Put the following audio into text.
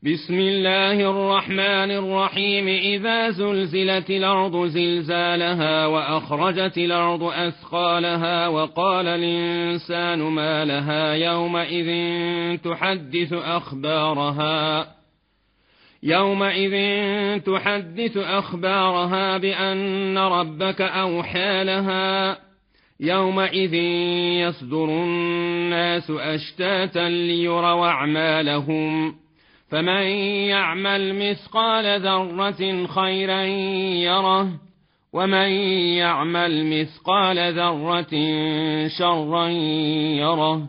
بسم الله الرحمن الرحيم. إذا زلزلت الأرض زلزالها وأخرجت الأرض أثقالها وقال الإنسان ما لها يومئذ تحدث أخبارها بأن ربك أوحى لها. يومئذ يصدر الناس أشتاتا ليروا أعمالهم، فمن يعمل مثقال ذرة خيرا يره، ومن يعمل مثقال ذرة شرا يره.